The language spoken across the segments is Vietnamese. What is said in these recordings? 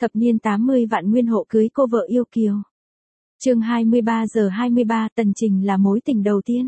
Thập niên 80 Vạn Nguyên Hộ cưới cô vợ yêu kiều. Chương 23 giờ 23 Tần Trình là mối tình đầu tiên.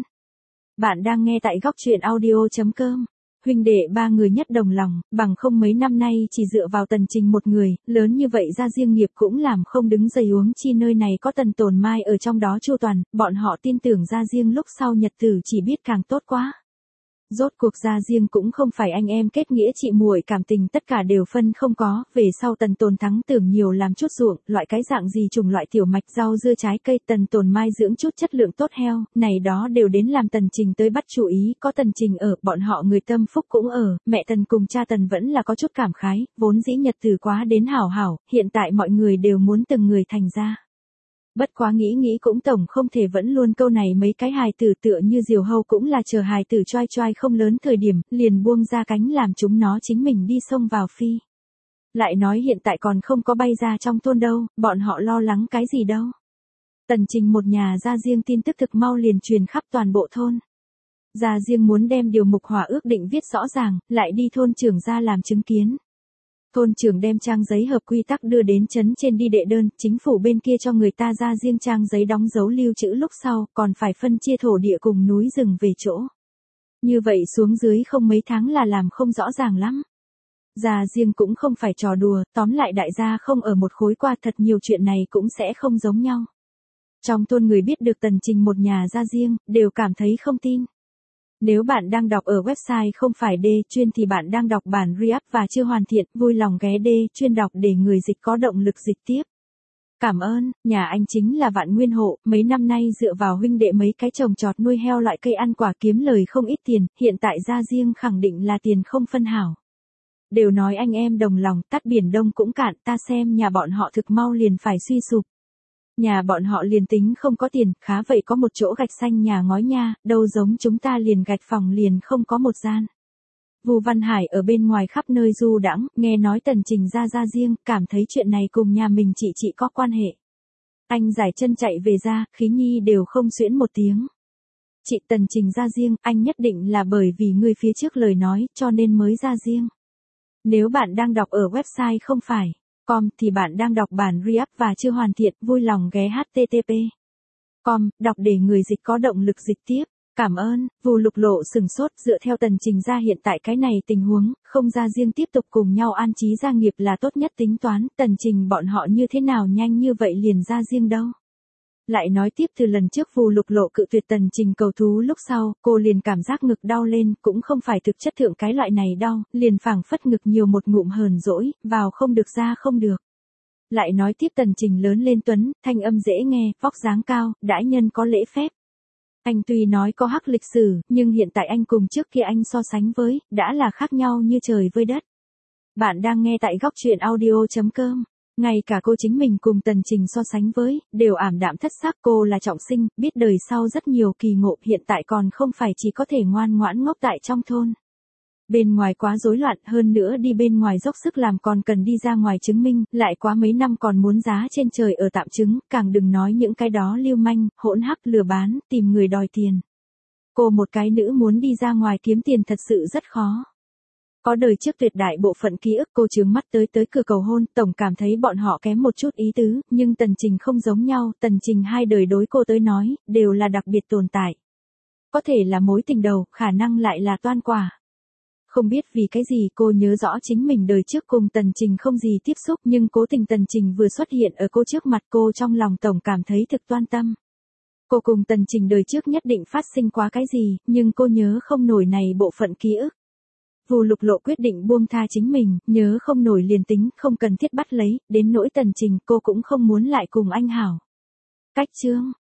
Bạn đang nghe tại góc truyện audio.com. Huynh đệ ba người nhất đồng lòng, bằng không mấy năm nay chỉ dựa vào Tần Trình một người, lớn như vậy ra riêng nghiệp cũng làm không đứng dậy uống chi nơi này có Tần Tồn Mai ở trong đó chu toàn, bọn họ tin tưởng ra riêng lúc sau nhật tử chỉ biết càng tốt quá. Rốt cuộc ra riêng cũng không phải anh em kết nghĩa chị muội cảm tình tất cả đều phân không có, về sau Tần Tồn Thắng tưởng nhiều làm chút ruộng, loại cái dạng gì trùng loại tiểu mạch rau dưa trái cây, Tần Tồn Mai dưỡng chút chất lượng tốt heo, này đó đều đến làm Tần Trình tới bắt chú ý, có Tần Trình ở, bọn họ người tâm phúc cũng ở, mẹ Tần cùng cha Tần vẫn là có chút cảm khái, vốn dĩ nhật từ quá đến hảo hảo, hiện tại mọi người đều muốn từng người thành ra. Bất quá nghĩ cũng tổng không thể vẫn luôn câu này mấy cái hài tử tựa như diều hâu cũng là chờ hài tử choai choai không lớn thời điểm, liền buông ra cánh làm chúng nó chính mình đi xông vào phi. Lại nói hiện tại còn không có bay ra trong thôn đâu, bọn họ lo lắng cái gì đâu. Tần Trình một nhà ra riêng tin tức thực mau liền truyền khắp toàn bộ thôn. Ra riêng muốn đem điều mục hòa ước định viết rõ ràng, lại đi thôn trưởng ra làm chứng kiến. Thôn trưởng đem trang giấy hợp quy tắc đưa đến trấn trên đi đệ đơn, chính phủ bên kia cho người ta ra riêng trang giấy đóng dấu lưu trữ lúc sau, còn phải phân chia thổ địa cùng núi rừng về chỗ. Như vậy xuống dưới không mấy tháng là làm không rõ ràng lắm. Ra riêng cũng không phải trò đùa, tóm lại đại gia không ở một khối qua, thật nhiều chuyện này cũng sẽ không giống nhau. Trong thôn người biết được Tần Trình một nhà ra riêng, đều cảm thấy không tin. Nếu bạn đang đọc ở website không phải D chuyên thì bạn đang đọc bản re-up và chưa hoàn thiện, vui lòng ghé D chuyên đọc để người dịch có động lực dịch tiếp. Cảm ơn, nhà anh chính là Vạn Nguyên Hộ, mấy năm nay dựa vào huynh đệ mấy cái trồng trọt nuôi heo loại cây ăn quả kiếm lời không ít tiền, hiện tại ra riêng khẳng định là tiền không phân hảo. Đều nói anh em đồng lòng, tắt biển đông cũng cạn, ta xem nhà bọn họ thực mau liền phải suy sụp. Nhà bọn họ liền tính không có tiền, khá vậy có một chỗ gạch xanh nhà ngói nha, đâu giống chúng ta liền gạch phòng liền không có một gian. Vu Văn Hải ở bên ngoài khắp nơi du đãng, nghe nói Tần Trình ra riêng, cảm thấy chuyện này cùng nhà mình chị có quan hệ. Anh giải chân chạy về ra, khí nhi đều không xuyễn một tiếng. Chị Tần Trình ra riêng, anh nhất định là bởi vì người phía trước lời nói, cho nên mới ra riêng. Nếu bạn đang đọc ở website không phải com thì bạn đang đọc bản re-up và chưa hoàn thiện, vui lòng ghé http://com đọc để người dịch có động lực dịch tiếp. Cảm ơn. Vu Lục Lộ sừng sốt, dựa theo Tần Trình ra hiện tại cái này tình huống, không ra riêng tiếp tục cùng nhau an trí gia nghiệp là tốt nhất tính toán, Tần Trình bọn họ như thế nào nhanh như vậy liền ra riêng đâu. Lại nói tiếp từ lần trước Vu Lục Lộ cự tuyệt Tần Trình cầu thú lúc sau, cô liền cảm giác ngực đau lên, cũng không phải thực chất thượng cái loại này đau, liền phảng phất ngực nhiều một ngụm hờn dỗi, vào không được ra không được. Lại nói tiếp Tần Trình lớn lên tuấn, thanh âm dễ nghe, vóc dáng cao, đãi nhân có lễ phép. Anh tuy nói có hắc lịch sử, nhưng hiện tại anh cùng trước kia anh so sánh với, đã là khác nhau như trời với đất. Bạn đang nghe tại góc truyện audio.com. Ngay cả cô chính mình cùng Tần Trình so sánh với, đều ảm đạm thất sắc. Cô là trọng sinh, biết đời sau rất nhiều kỳ ngộ, hiện tại còn không phải chỉ có thể ngoan ngoãn ngốc tại trong thôn. Bên ngoài quá rối loạn, hơn nữa đi bên ngoài dốc sức làm còn cần đi ra ngoài chứng minh, lại quá mấy năm còn muốn giá trên trời ở tạm chứng, càng đừng nói những cái đó lưu manh, hỗn hắc lừa bán, tìm người đòi tiền. Cô một cái nữ muốn đi ra ngoài kiếm tiền thật sự rất khó. Có đời trước tuyệt đại bộ phận ký ức cô chướng mắt tới cửa cầu hôn, tổng cảm thấy bọn họ kém một chút ý tứ, nhưng Tần Trình không giống nhau, Tần Trình hai đời đối cô tới nói, đều là đặc biệt tồn tại. Có thể là mối tình đầu, khả năng lại là toan quả. Không biết vì cái gì cô nhớ rõ chính mình đời trước cùng Tần Trình không gì tiếp xúc, nhưng cố tình Tần Trình vừa xuất hiện ở cô trước mặt cô trong lòng tổng cảm thấy thực toan tâm. Cô cùng Tần Trình đời trước nhất định phát sinh quá cái gì, nhưng cô nhớ không nổi này bộ phận ký ức. Vu Lục Lộ quyết định buông tha chính mình, nhớ không nổi liền tính, không cần thiết bắt lấy, đến nỗi Tần Trình cô cũng không muốn lại cùng anh hảo. Cách chương